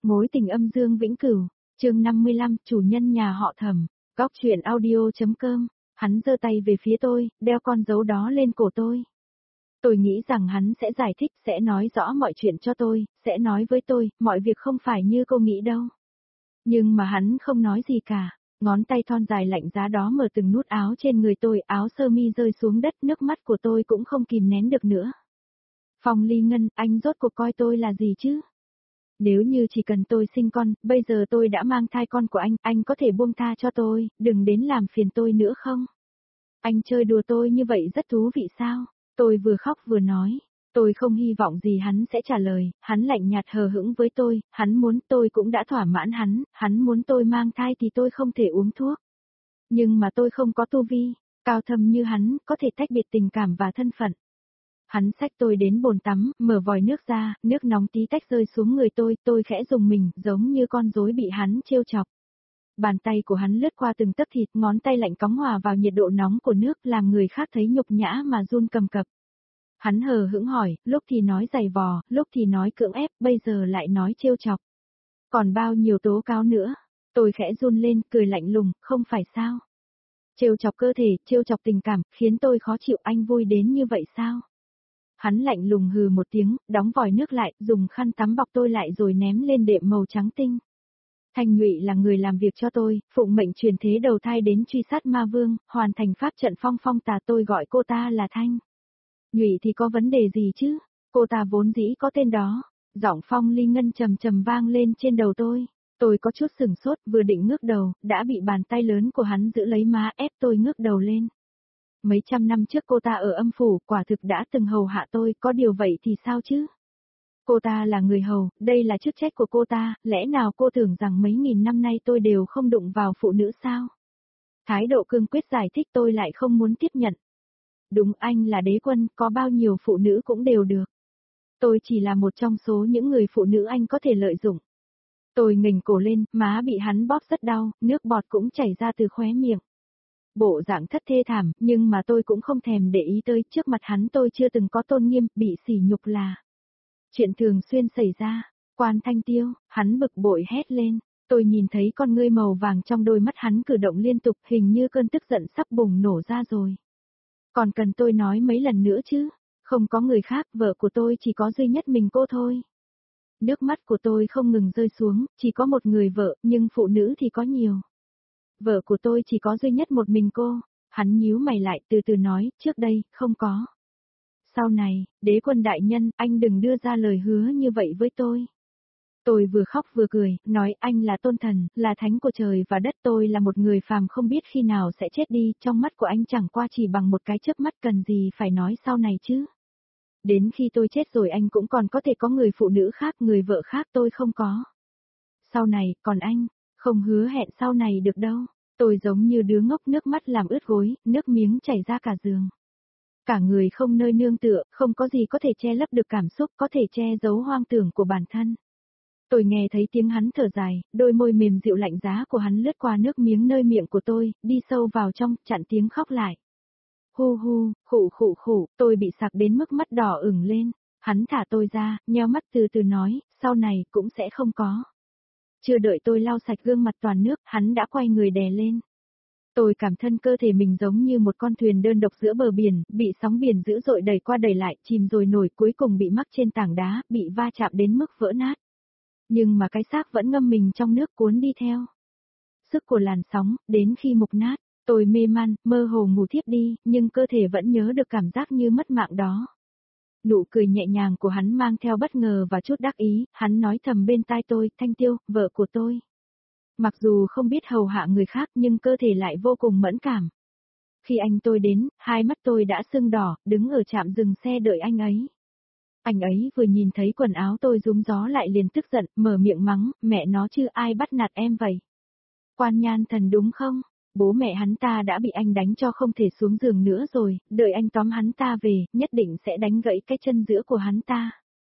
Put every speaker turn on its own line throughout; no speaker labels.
Mối tình âm dương vĩnh cửu, chương 55, chủ nhân nhà họ Thẩm, góc truyện audio.com, hắn giơ tay về phía tôi, đeo con dấu đó lên cổ tôi. Tôi nghĩ rằng hắn sẽ giải thích, sẽ nói rõ mọi chuyện cho tôi, sẽ nói với tôi, mọi việc không phải như cô nghĩ đâu. Nhưng mà hắn không nói gì cả, ngón tay thon dài lạnh giá đó mở từng nút áo trên người tôi, áo sơ mi rơi xuống đất, nước mắt của tôi cũng không kìm nén được nữa. Phong Ly Ngân, anh rốt cuộc coi tôi là gì chứ? Nếu như chỉ cần tôi sinh con, bây giờ tôi đã mang thai con của anh có thể buông tha cho tôi, đừng đến làm phiền tôi nữa không? Anh chơi đùa tôi như vậy rất thú vị sao? Tôi vừa khóc vừa nói. Tôi không hy vọng gì hắn sẽ trả lời, hắn lạnh nhạt hờ hững với tôi, hắn muốn tôi cũng đã thỏa mãn hắn muốn tôi mang thai thì tôi không thể uống thuốc. Nhưng mà tôi không có tu vi, cao thâm như hắn, có thể tách biệt tình cảm và thân phận. Hắn xách tôi đến bồn tắm, mở vòi nước ra, nước nóng tí tách rơi xuống người tôi khẽ rùng mình, giống như con rối bị hắn trêu chọc. Bàn tay của hắn lướt qua từng tấc thịt, ngón tay lạnh cóng hòa vào nhiệt độ nóng của nước, làm người khác thấy nhục nhã mà run cầm cập. Hắn hờ hững hỏi, lúc thì nói giày vò, lúc thì nói cưỡng ép, bây giờ lại nói trêu chọc. Còn bao nhiêu tố cáo nữa? Tôi khẽ run lên, cười lạnh lùng, không phải sao? Trêu chọc cơ thể, trêu chọc tình cảm, khiến tôi khó chịu, anh vui đến như vậy sao? Hắn lạnh lùng hừ một tiếng, đóng vòi nước lại, dùng khăn tắm bọc tôi lại rồi ném lên đệm màu trắng tinh. Thanh Nhụy là người làm việc cho tôi, phụng mệnh truyền thế đầu thai đến truy sát ma vương, hoàn thành pháp trận phong phong tà, tôi gọi cô ta là Thanh. Nhụy thì có vấn đề gì chứ? Cô ta vốn dĩ có tên đó. Giọng Phong Ly Ngân trầm trầm vang lên trên đầu tôi. Tôi có chút sửng sốt, vừa định ngước đầu, đã bị bàn tay lớn của hắn giữ lấy má ép tôi ngước đầu lên. Mấy trăm năm trước cô ta ở âm phủ, quả thực đã từng hầu hạ tôi, có điều vậy thì sao chứ? Cô ta là người hầu, đây là chức trách của cô ta, lẽ nào cô tưởng rằng mấy nghìn năm nay tôi đều không đụng vào phụ nữ sao? Thái độ cương quyết giải thích tôi lại không muốn tiếp nhận. Đúng, anh là đế quân, có bao nhiêu phụ nữ cũng đều được. Tôi chỉ là một trong số những người phụ nữ anh có thể lợi dụng. Tôi nghềnh cổ lên, má bị hắn bóp rất đau, nước bọt cũng chảy ra từ khóe miệng. Bộ dạng thất thê thảm, nhưng mà tôi cũng không thèm để ý tới, trước mặt hắn tôi chưa từng có tôn nghiêm, bị sỉ nhục là chuyện thường xuyên xảy ra. Quan Thanh Tiêu, hắn bực bội hét lên, tôi nhìn thấy con ngươi màu vàng trong đôi mắt hắn cử động liên tục, hình như cơn tức giận sắp bùng nổ ra rồi. Còn cần tôi nói mấy lần nữa chứ, không có người khác, vợ của tôi chỉ có duy nhất mình cô thôi. Nước mắt của tôi không ngừng rơi xuống, chỉ có một người vợ, nhưng phụ nữ thì có nhiều. Vợ của tôi chỉ có duy nhất một mình cô. Hắn nhíu mày lại, từ từ nói, trước đây, không có. Sau này, đế quân đại nhân, anh đừng đưa ra lời hứa như vậy với tôi. Tôi vừa khóc vừa cười, nói anh là tôn thần, là thánh của trời và đất, tôi là một người phàm không biết khi nào sẽ chết đi, trong mắt của anh chẳng qua chỉ bằng một cái chớp mắt, cần gì phải nói sau này chứ. Đến khi tôi chết rồi anh cũng còn có thể có người phụ nữ khác, người vợ khác, tôi không có. Sau này, còn anh, không hứa hẹn sau này được đâu. Tôi giống như đứa ngốc, nước mắt làm ướt gối, nước miếng chảy ra cả giường. Cả người không nơi nương tựa, không có gì có thể che lấp được cảm xúc, có thể che giấu hoang tưởng của bản thân. Tôi nghe thấy tiếng hắn thở dài, đôi môi mềm dịu lạnh giá của hắn lướt qua nước miếng nơi miệng của tôi, đi sâu vào trong, chặn tiếng khóc lại. Hu hu, khụ, tôi bị sặc đến mức mắt đỏ ửng lên. Hắn thả tôi ra, nheo mắt từ từ nói, sau này cũng sẽ không có. Chưa đợi tôi lau sạch gương mặt toàn nước, hắn đã quay người đè lên. Tôi cảm thân cơ thể mình giống như một con thuyền đơn độc giữa bờ biển, bị sóng biển dữ dội đẩy qua đẩy lại, chìm rồi nổi, cuối cùng bị mắc trên tảng đá, bị va chạm đến mức vỡ nát. Nhưng mà cái xác vẫn ngâm mình trong nước cuốn đi theo. Sức của làn sóng, đến khi mục nát, tôi mê man, mơ hồ ngủ thiếp đi, nhưng cơ thể vẫn nhớ được cảm giác như mất mạng đó. Nụ cười nhẹ nhàng của hắn mang theo bất ngờ và chút đắc ý, hắn nói thầm bên tai tôi, Thanh Tiêu, vợ của tôi. Mặc dù không biết hầu hạ người khác nhưng cơ thể lại vô cùng mẫn cảm. Khi anh tôi đến, hai mắt tôi đã sưng đỏ, đứng ở trạm dừng xe đợi anh ấy. Anh ấy vừa nhìn thấy quần áo tôi rúm gió lại liền tức giận, mở miệng mắng, mẹ nó chứ ai bắt nạt em vậy? Quan Nhan Thần đúng không? Bố mẹ hắn ta đã bị anh đánh cho không thể xuống giường nữa rồi, đợi anh tóm hắn ta về, nhất định sẽ đánh gãy cái chân giữa của hắn ta.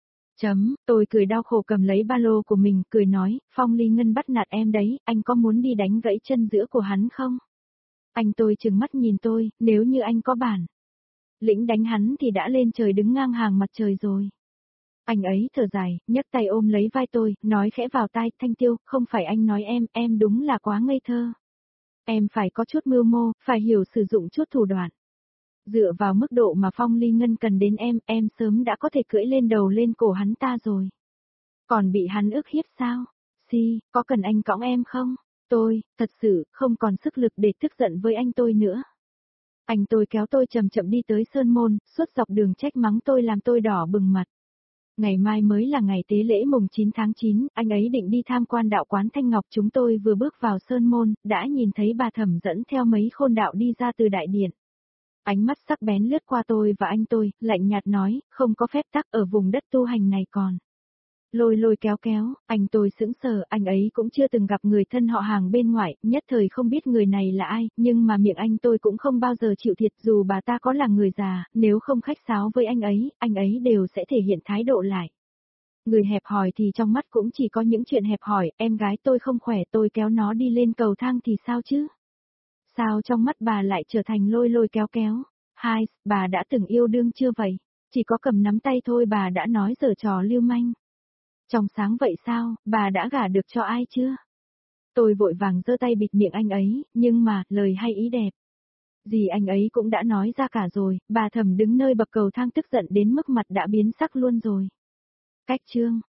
Tôi cười đau khổ cầm lấy ba lô của mình, cười nói, Phong Ly Ngân bắt nạt em đấy, anh có muốn đi đánh gãy chân giữa của hắn không? Anh tôi trừng mắt nhìn tôi, nếu như anh có bản lĩnh đánh hắn thì đã lên trời đứng ngang hàng mặt trời rồi. Anh ấy thở dài, nhấc tay ôm lấy vai tôi, nói khẽ vào tai, Thanh Tiêu, không phải anh nói em đúng là quá ngây thơ. Em phải có chút mưu mô, phải hiểu sử dụng chút thủ đoạn. Dựa vào mức độ mà Phong Ly Ngân cần đến em sớm đã có thể cưỡi lên đầu lên cổ hắn ta rồi. Còn bị hắn ức hiếp sao? Có cần anh cõng em không? Tôi, thật sự, không còn sức lực để tức giận với anh tôi nữa. Anh tôi kéo tôi chậm chậm đi tới Sơn Môn, suốt dọc đường trách mắng tôi làm tôi đỏ bừng mặt. Ngày mai mới là ngày tế lễ mùng 9 tháng 9, anh ấy định đi tham quan đạo quán Thanh Ngọc, chúng tôi vừa bước vào Sơn Môn, đã nhìn thấy bà Thẩm dẫn theo mấy khôn đạo đi ra từ đại điện. Ánh mắt sắc bén lướt qua tôi và anh tôi, lạnh nhạt nói, không có phép tắc ở vùng đất tu hành này còn. Lôi kéo, anh tôi sững sờ, anh ấy cũng chưa từng gặp người thân họ hàng bên ngoài, nhất thời không biết người này là ai, nhưng mà miệng anh tôi cũng không bao giờ chịu thiệt dù bà ta có là người già, nếu không khách sáo với anh ấy đều sẽ thể hiện thái độ lại. Người hẹp hòi thì trong mắt cũng chỉ có những chuyện hẹp hòi, em gái tôi không khỏe tôi kéo nó đi lên cầu thang thì sao chứ? Sao trong mắt bà lại trở thành lôi kéo? Hai, bà đã từng yêu đương chưa vậy? Chỉ có cầm nắm tay thôi bà đã nói giở trò lưu manh. Trong sáng vậy sao, bà đã gả được cho ai chưa? Tôi vội vàng giơ tay bịt miệng anh ấy, nhưng mà, lời hay ý đẹp. Gì anh ấy cũng đã nói ra cả rồi, bà Thẩm đứng nơi bậc cầu thang tức giận đến mức mặt đã biến sắc luôn rồi. Cách chương.